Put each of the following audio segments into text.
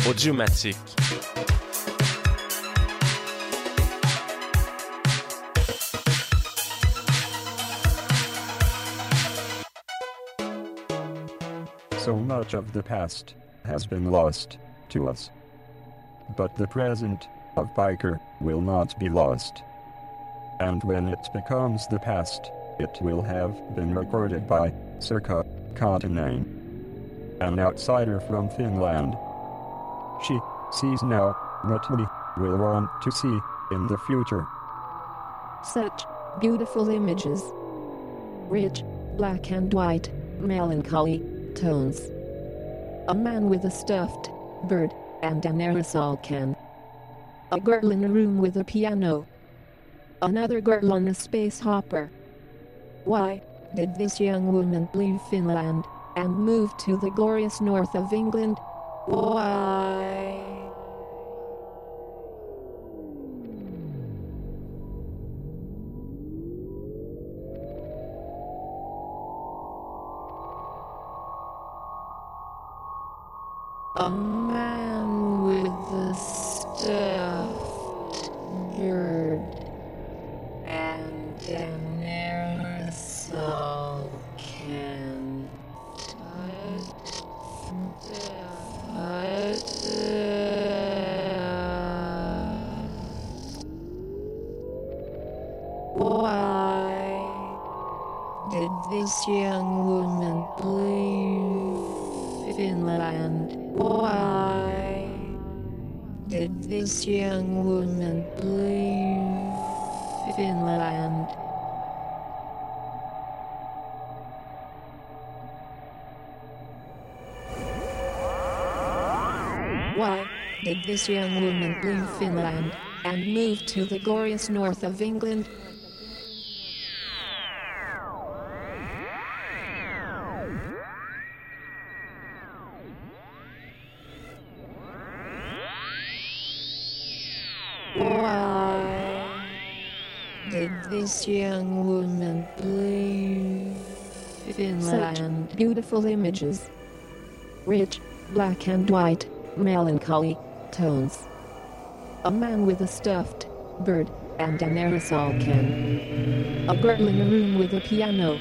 Audiomatique. So much of the past has been lost to us. But the present of Biker will not be lost. And when it becomes the past, it will have been recorded by Circa Katainen, an outsider from Finland. She sees now what we will want to see in the future. Such beautiful images. Rich, black and white, melancholy tones. A man with a stuffed bird and an aerosol can. A girl in a room with a piano. Another girl on a space hopper. Why did this young woman leave Finland and move to the glorious north of England? Why? A man with a stuffed bird and an aerosol can. Why did this young woman leave Finland? Why did this young woman leave Finland? Why did this young woman leave Finland and move to the glorious north of England? Why did this young woman leave Finland? Such beautiful images. Rich, black and white, melancholy tones. A man with a stuffed bird and an aerosol can. A girl in a room with a piano.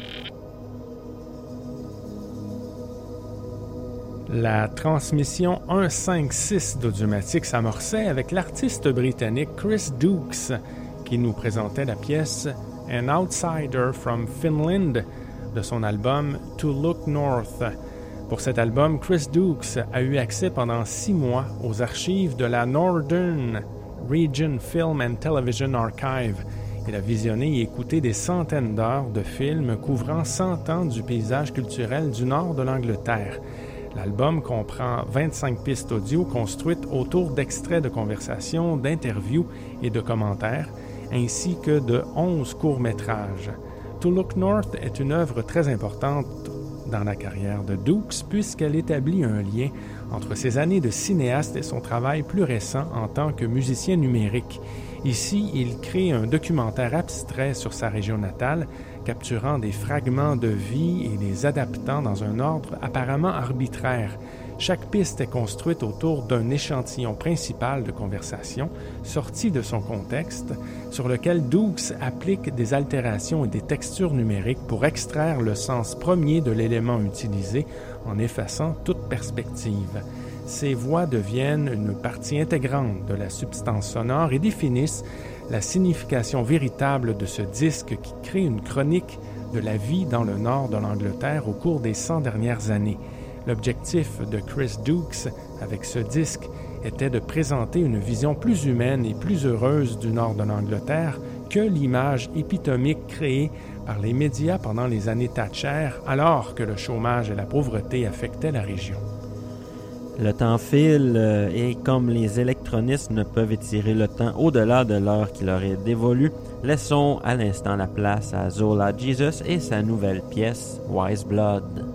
La transmission 156 d'Audiomatique s'amorçait avec l'artiste britannique Chris Dukes qui nous présentait la pièce An Outsider from Finland de son album To Look North. Pour cet album, Chris Dukes a eu accès pendant 6 mois aux archives de la Northern Region Film and Television Archive. Il a visionné et écouté des centaines d'heures de films couvrant 100 ans du paysage culturel du nord de l'Angleterre. L'album comprend 25 pistes audio construites autour d'extraits de conversations, d'interviews et de commentaires, ainsi que de 11 courts-métrages. To Look North est une œuvre très importante dans la carrière de Dukes puisqu'elle établit un lien entre ses années de cinéaste et son travail plus récent en tant que musicien numérique. Ici, il crée un documentaire abstrait sur sa région natale, capturant des fragments de vie et les adaptant dans un ordre apparemment arbitraire. Chaque piste est construite autour d'un échantillon principal de conversation sorti de son contexte, sur lequel Dukes applique des altérations et des textures numériques pour extraire le sens premier de l'élément utilisé en effaçant toute perspective. Ces voix deviennent une partie intégrante de la substance sonore et définissent la signification véritable de ce disque qui crée une chronique de la vie dans le nord de l'Angleterre au cours des 100 dernières années. L'objectif de Chris Dukes avec ce disque était de présenter une vision plus humaine et plus heureuse du nord de l'Angleterre que l'image épitomique créée par les médias pendant les années Thatcher, alors que le chômage et la pauvreté affectaient la région. Le temps file et comme les électronistes ne peuvent étirer le temps au-delà de l'heure qui leur est dévolue, laissons à l'instant la place à Zola Jesus et sa nouvelle pièce Wise Blood.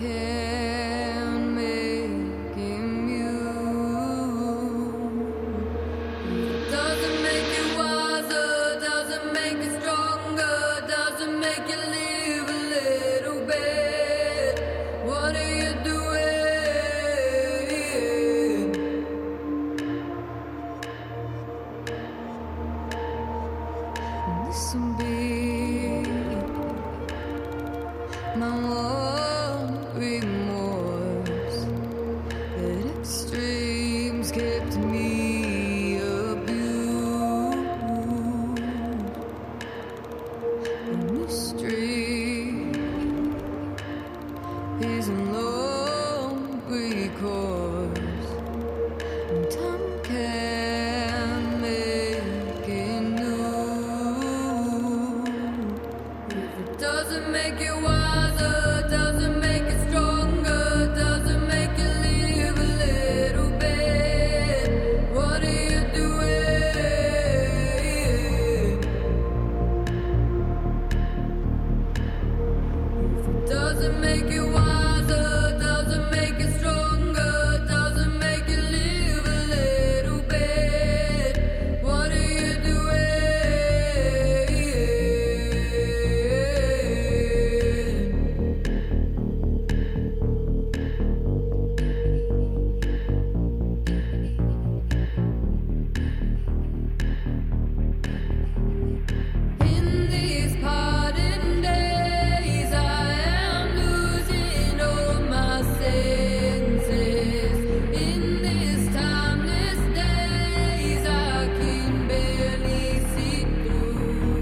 can make him you. Doesn't make you wiser, doesn't make you stronger, doesn't make you live a little bit. What are you doing? This will be my one remorse, that extremes kept me abused. And this street is a long recourse, and time can make it new. If it doesn't make you wiser, doesn't make you stronger, doesn't make you live a little bit, what are you doing? If it doesn't make you wiser, doesn't make you stronger, doesn't make you live a little bit, what are you doing? In these parting days, I am losing all my senses. In these timeless days, I can barely see through.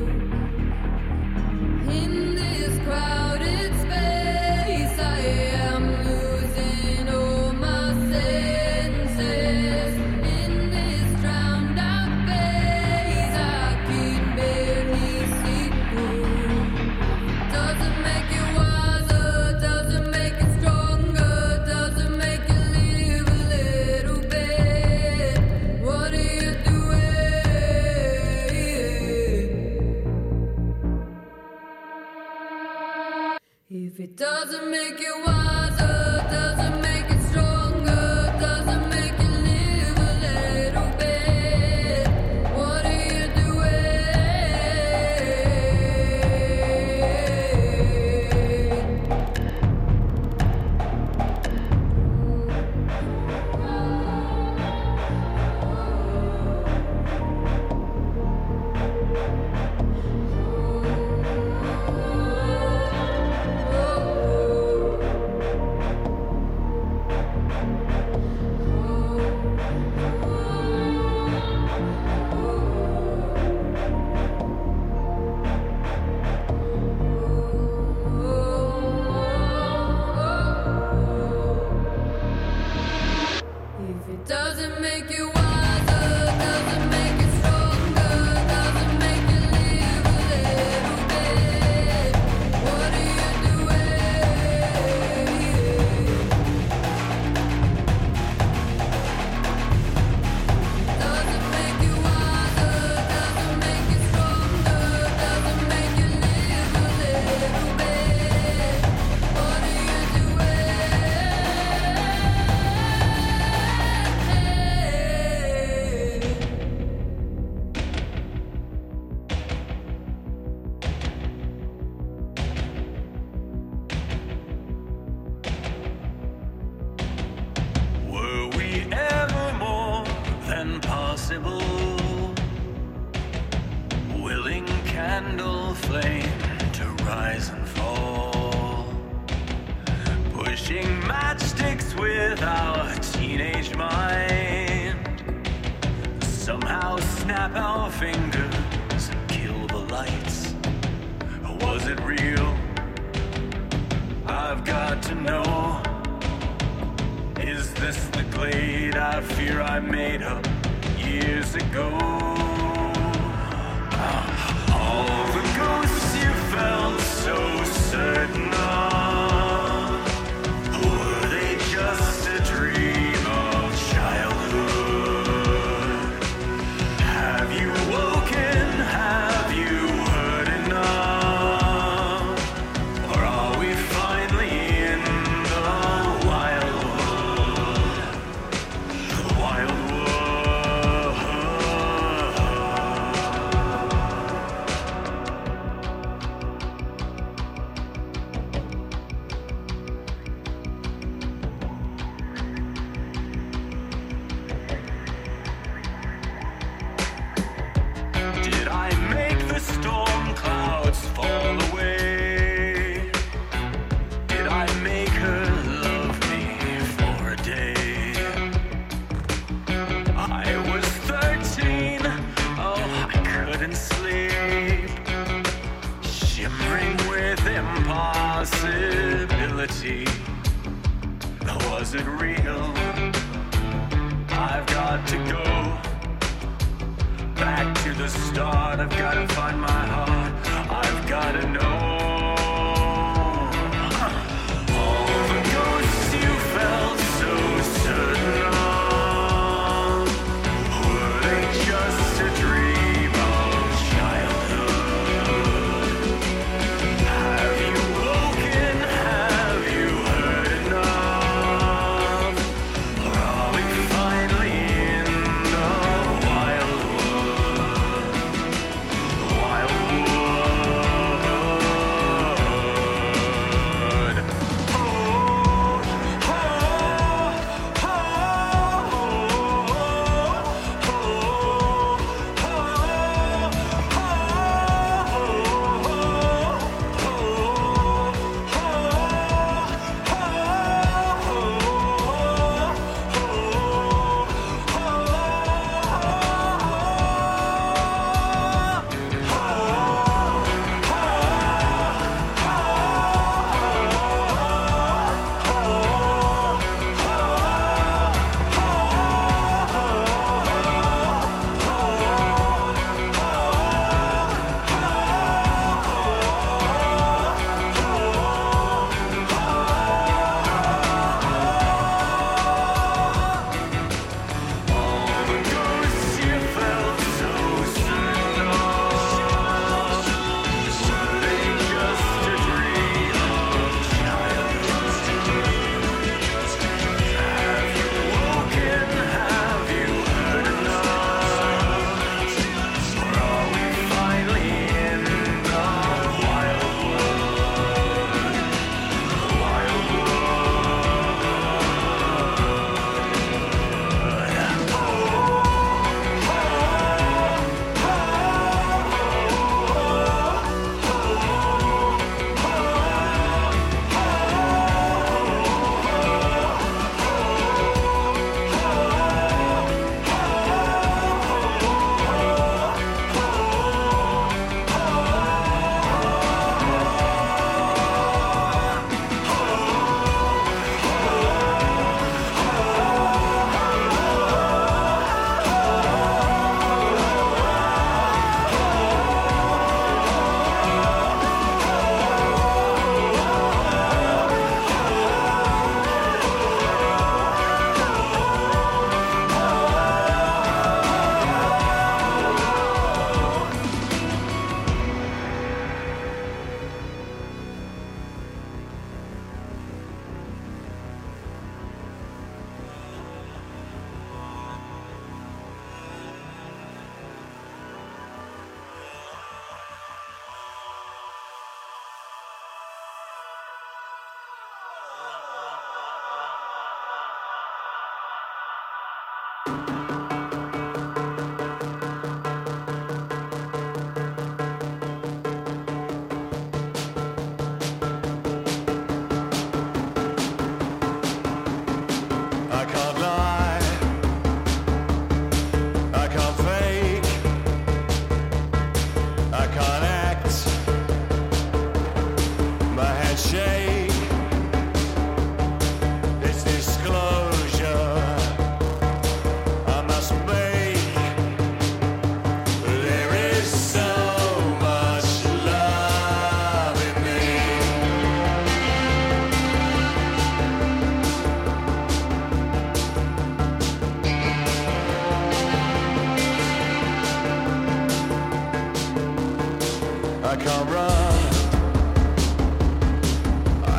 In this crowded space, I am losing all my senses. In this drowned out face, I can barely see through. Doesn't make you wiser, doesn't make you stronger, doesn't make you live a little bit. What are you doing? If it doesn't make you wiser, doesn't make you stronger, doesn't make you live a little bit, what are you If it doesn't make you wiser, doesn't make you stronger, doesn't make you live a little bit, what are you doing? Doesn't make you wiser, doesn't make you stronger, doesn't make you live a little bit, what are you Were we ever more than possible? Willing candle flame to rise and fall, pushing matchsticks with our teenage mind. Somehow snap our fingers and kill the lights. Was it real? I've got to know. Is this the glade I fear I made up years ago? All the ghosts you felt so certain of, were they just a dream of childhood? Have you woken? Have you heard enough? Or are we finally in the possibility. Was it real? I've got to go back to the start. I've got to find my heart. I've got to know. All the ghosts you felt so certain of, were they just a dream of childhood? Have you woken? Have you heard enough? Or are we finally in the wildwood? Wildwood. Oh, oh, oh, I can't run,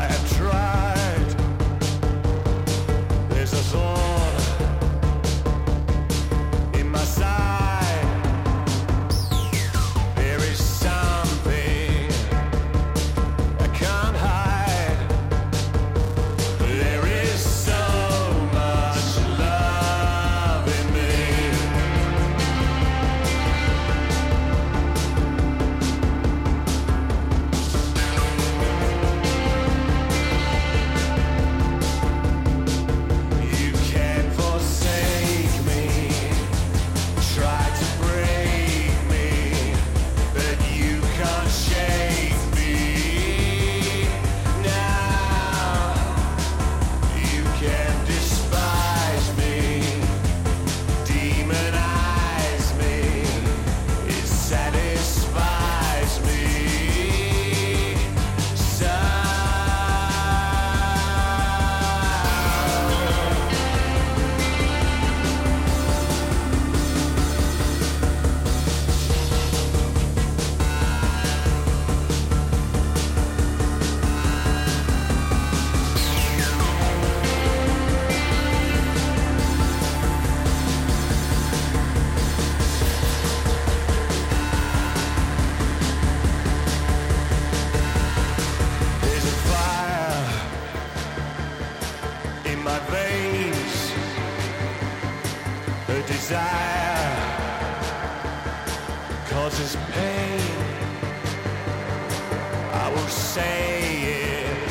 say it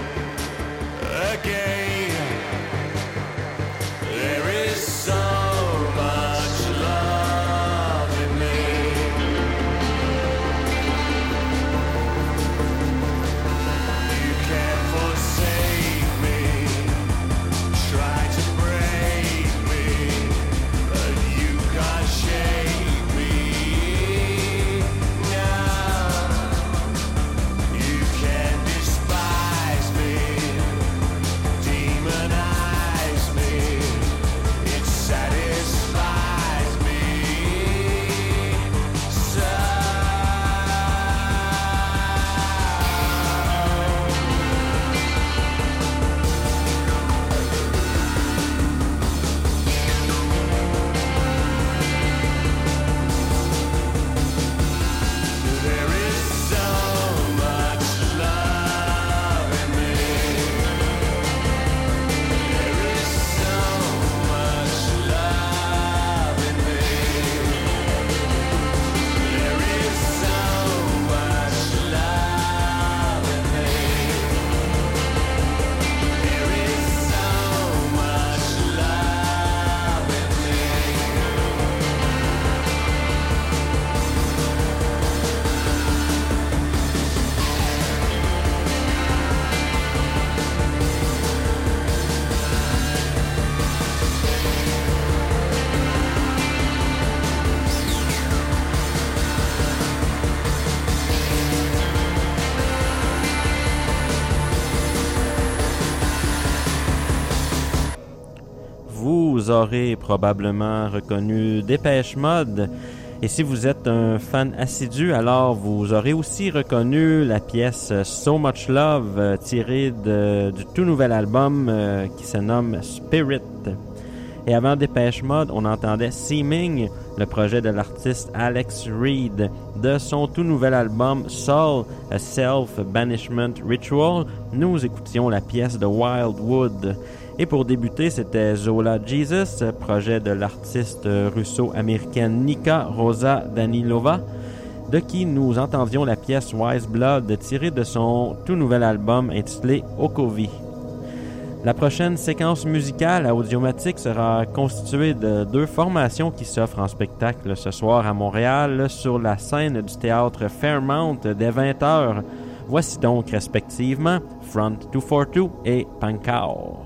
again. There is so much love in me. You can't forsake me, try to break me, but you can't shake me now. You can despise me, demonize me, it satisfies me so. There is so much love in me. There is so much love in me. There is so much love in me. There is so much love in me. Vous aurez probablement reconnu Dépêche Mode. Et si vous êtes un fan assidu, alors vous aurez aussi reconnu la pièce So Much Love tirée du tout nouvel album qui se nomme Spirit. Et avant Dépêche Mode, on entendait Seeming, le projet de l'artiste Alex Reid. De son tout nouvel album Soul, A Self-Banishment Ritual, nous écoutions la pièce de Wildwood. Et pour débuter, c'était Zola Jesus, projet de l'artiste russo-américaine Nika Rosa Danilova, de qui nous entendions la pièce Wise Blood tirée de son tout nouvel album intitulé Okovi. La prochaine séquence musicale à Audiomatique sera constituée de deux formations qui s'offrent en spectacle ce soir à Montréal sur la scène du théâtre Fairmount dès 20h. Voici donc respectivement Front 242 et Pankao.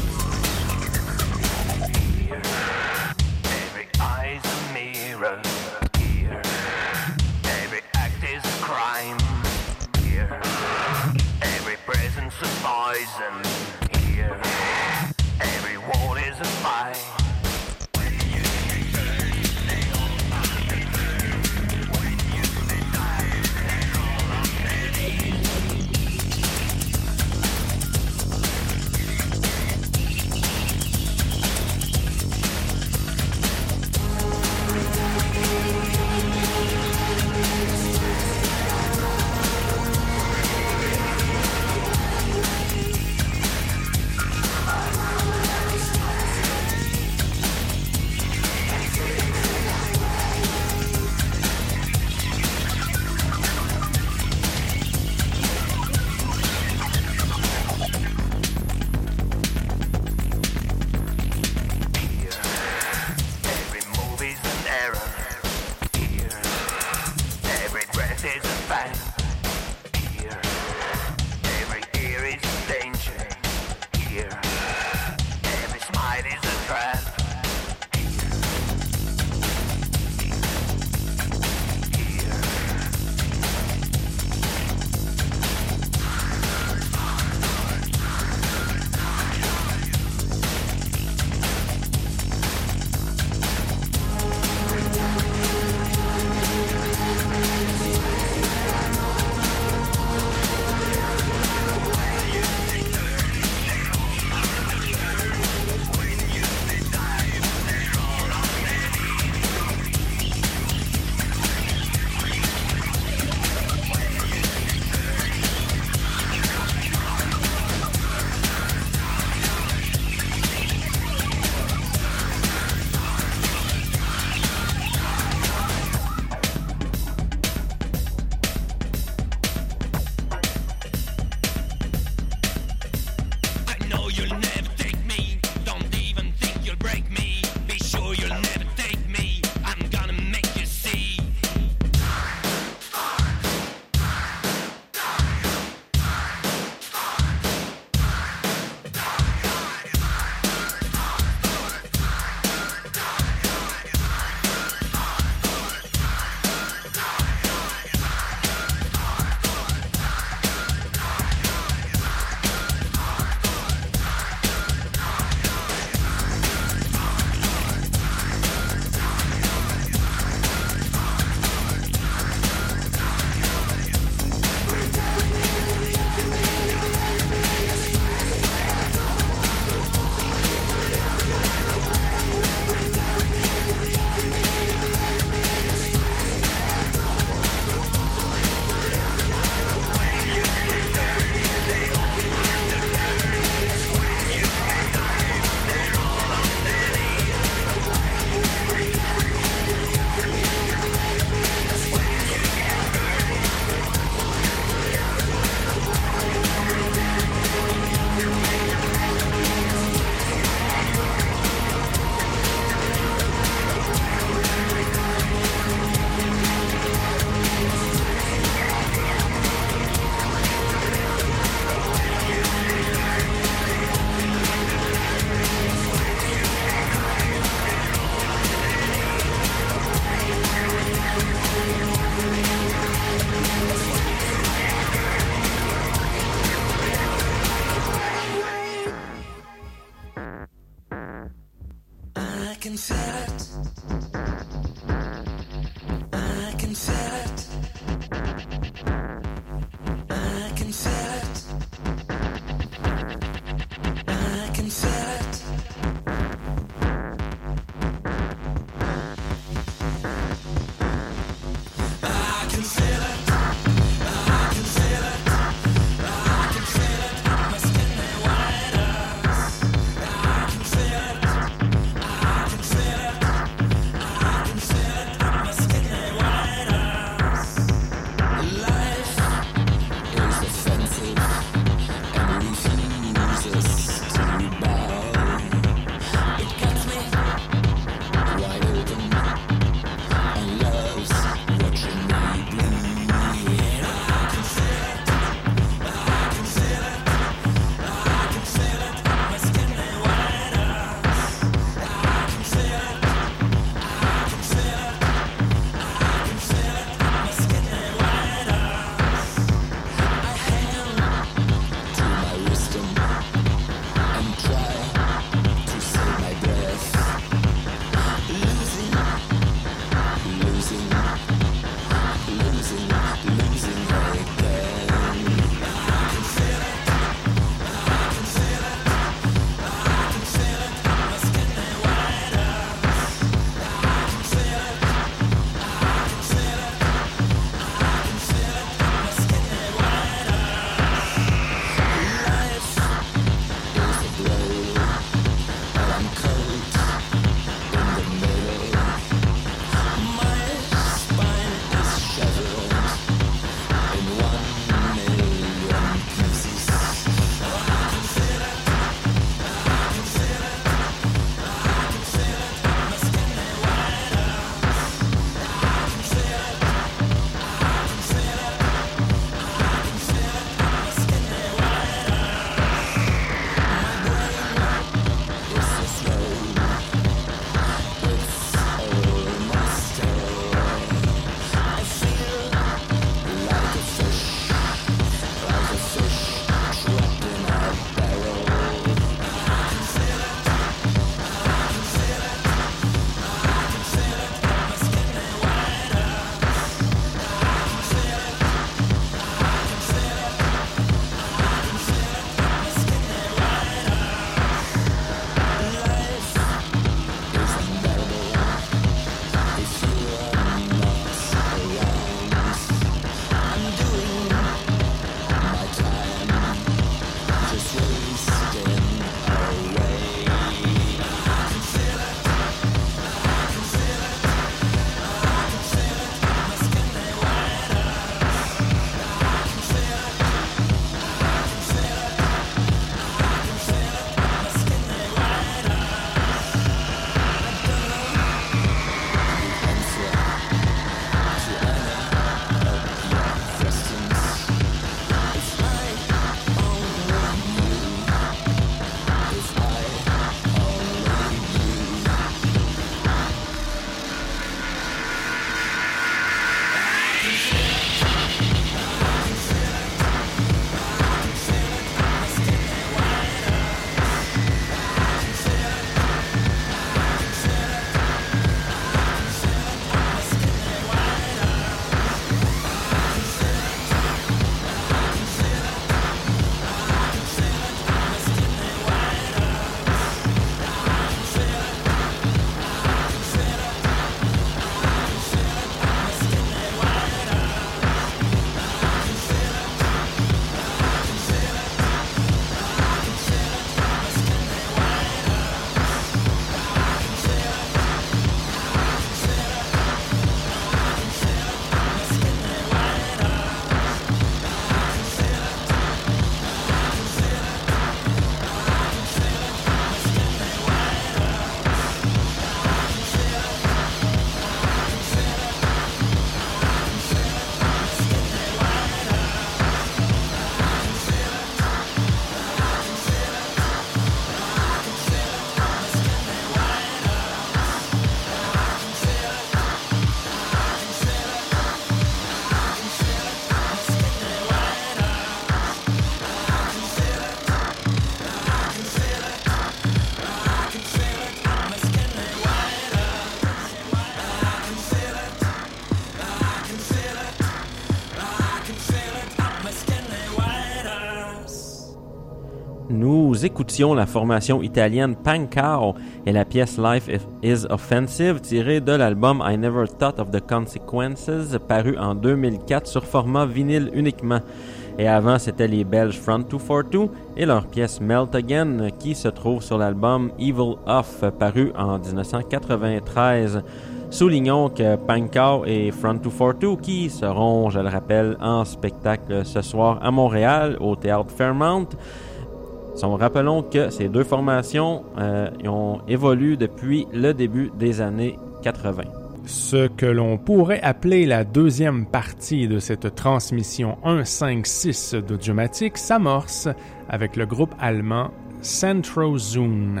nous écoutions la formation italienne Pancao et la pièce Life is Offensive tirée de l'album I Never Thought of the Consequences paru en 2004 sur format vinyle uniquement. Et avant, c'était les Belges Front 242 et leur pièce Melt Again qui se trouve sur l'album Evil Off paru en 1993. Soulignons que Pancao et Front 242 qui seront, je le rappelle, en spectacle ce soir à Montréal au Théâtre Fairmount. Rappelons que ces deux formations ont évolué depuis le début des années 80. Ce que l'on pourrait appeler la deuxième partie de cette transmission 1-5-6 d'Audiomatique s'amorce avec le groupe allemand Centrozoon.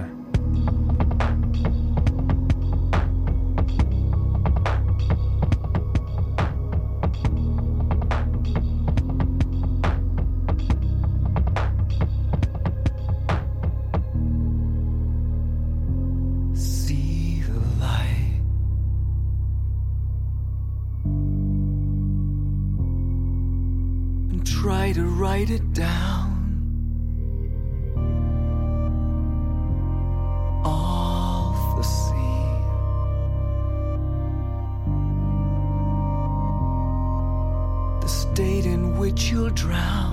Try to write it down. Off the sea. The state in which you'll drown.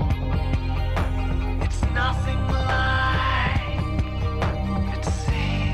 Nothing like it seems.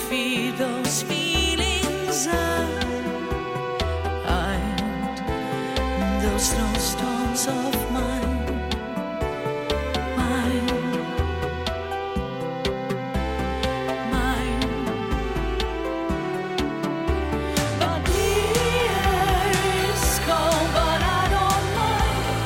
feed those feelings and those snowstorms of mine. But the air is cold, but I don't mind.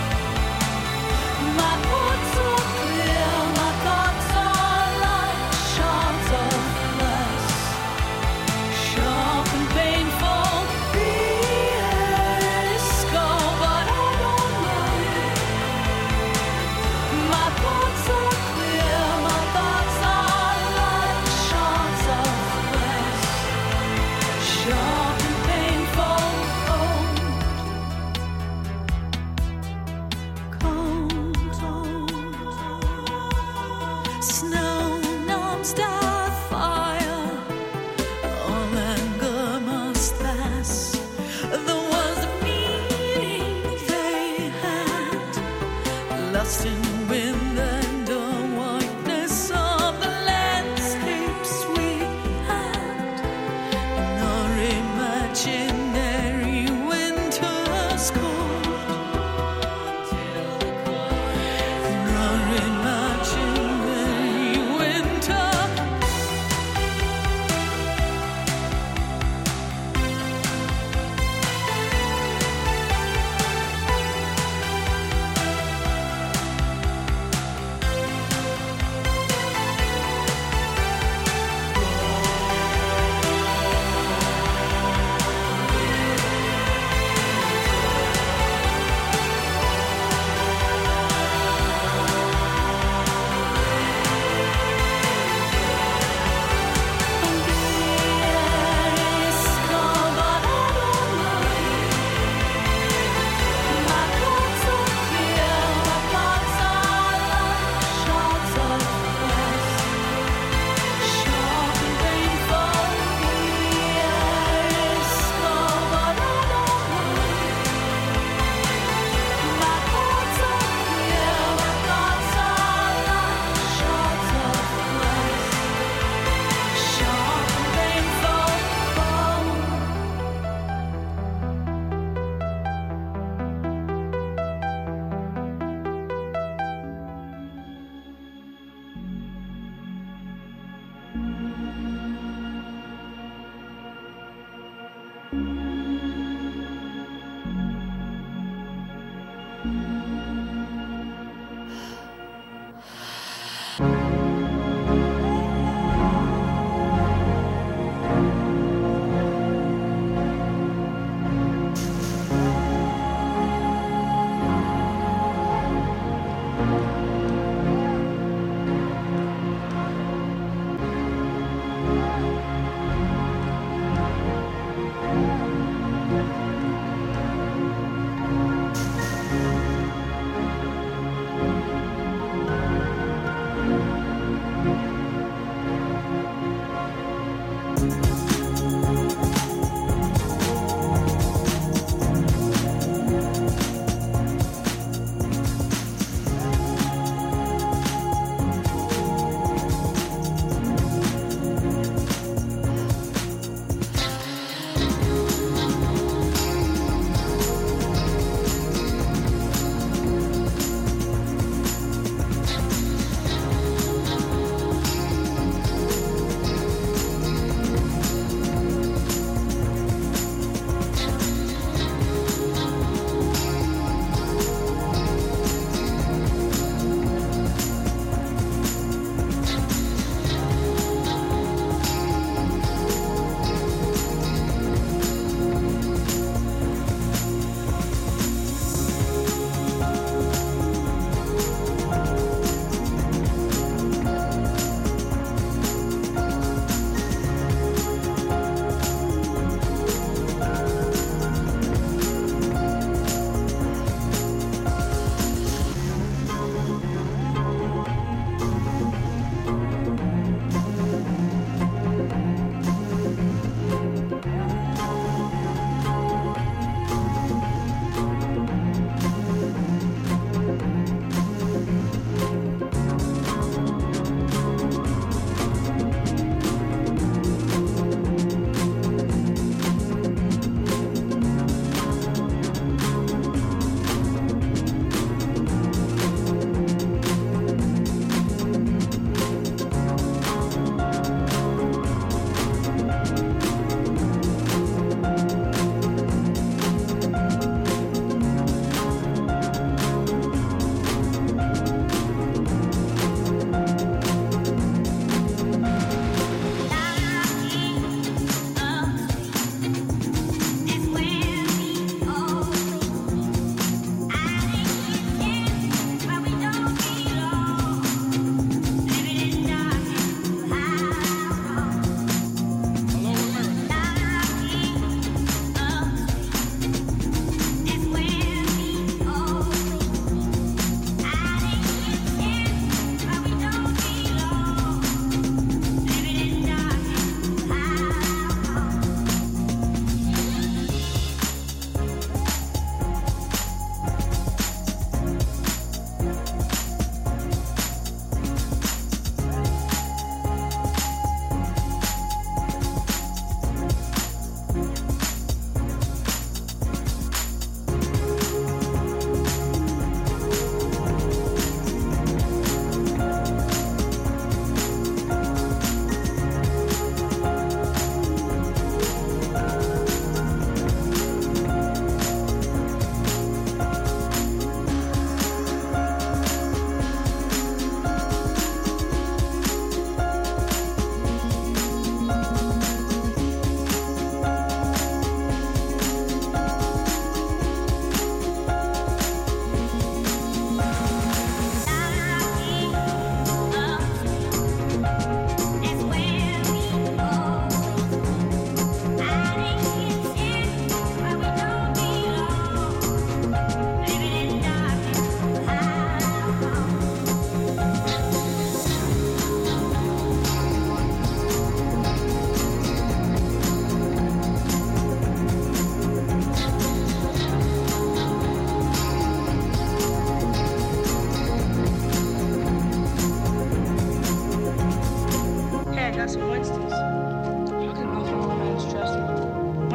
My thoughts are clear, my thoughts are like shards of glass, sharp and painful. The air is cold, but I don't mind. My thoughts are clear, my thoughts are like shards of glass, sharp and painful. Snow numbs the fire. All anger must pass. There was a meaning they had, lost in wind and the whiteness of the landscapes we had. In our imaginary winter's cold. In our imaginary winter.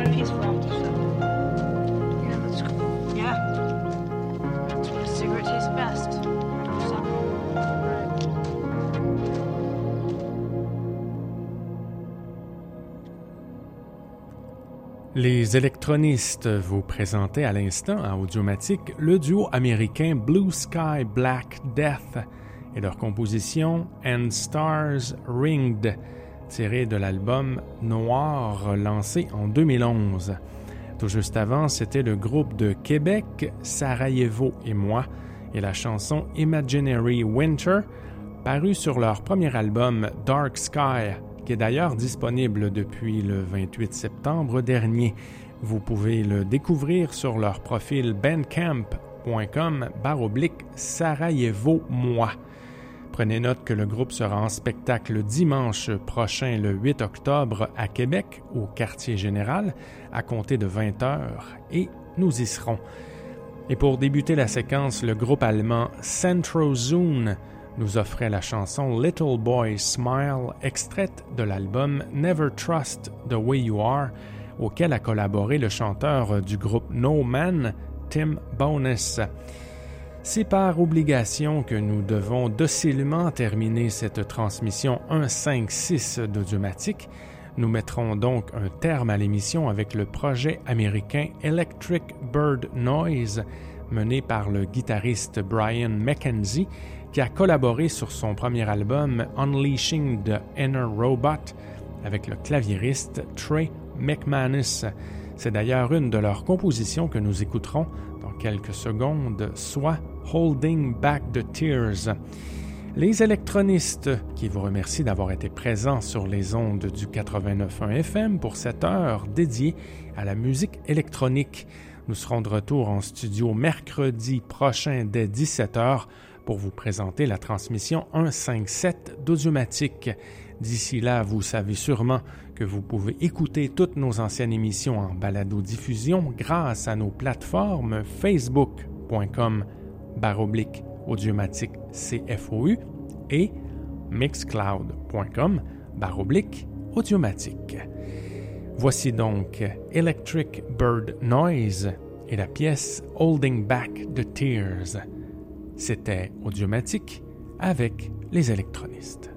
and peaceful. So, yeah, that's cool. Yeah. That's when a cigarette tastes best. So, Les électronistes vous présentaient à l'instant à Audiomatique le duo américain Blue Sky Black Death et leur composition And Stars Ringed, tirée de l'album Noir lancé en 2011. Tout juste avant, c'était le groupe de Québec Sarajevo et moi et la chanson Imaginary Winter, parue sur leur premier album Dark Sky, qui est d'ailleurs disponible depuis le 28 septembre dernier. Vous pouvez le découvrir sur leur profil bandcamp.com/Sarajevo-moi. Prenez note que le groupe sera en spectacle dimanche prochain, le 8 octobre, à Québec, au Quartier Général, à compter de 20h, et nous y serons. Et pour débuter la séquence, le groupe allemand Centrozone nous offrait la chanson Little Boy Smile, extraite de l'album Never Trust the Way You Are, auquel a collaboré le chanteur du groupe No Man, Tim Bonus. C'est par obligation que nous devons docilement terminer cette transmission 156 d'Audiomatique. Nous mettrons donc un terme à l'émission avec le projet américain Electric Bird Noise, mené par le guitariste Brian McKenzie, qui a collaboré sur son premier album Unleashing the Inner Robot avec le claviériste Trey McManus. C'est d'ailleurs une de leurs compositions que nous écouterons dans quelques secondes, soit Holding Back the Tears. Les électronistes, qui vous remercient d'avoir été présents sur les ondes du 89.1 FM pour cette heure dédiée à la musique électronique. Nous serons de retour en studio mercredi prochain dès 17h pour vous présenter la transmission 157 d'Audiomatique. D'ici là, vous savez sûrement que vous pouvez écouter toutes nos anciennes émissions en balado-diffusion grâce à nos plateformes facebook.com/Audiomatique CFOU et mixcloud.com/Audiomatique. Voici donc Electric Bird Noise et la pièce Holding Back the Tears. C'était Audiomatique avec les électronistes.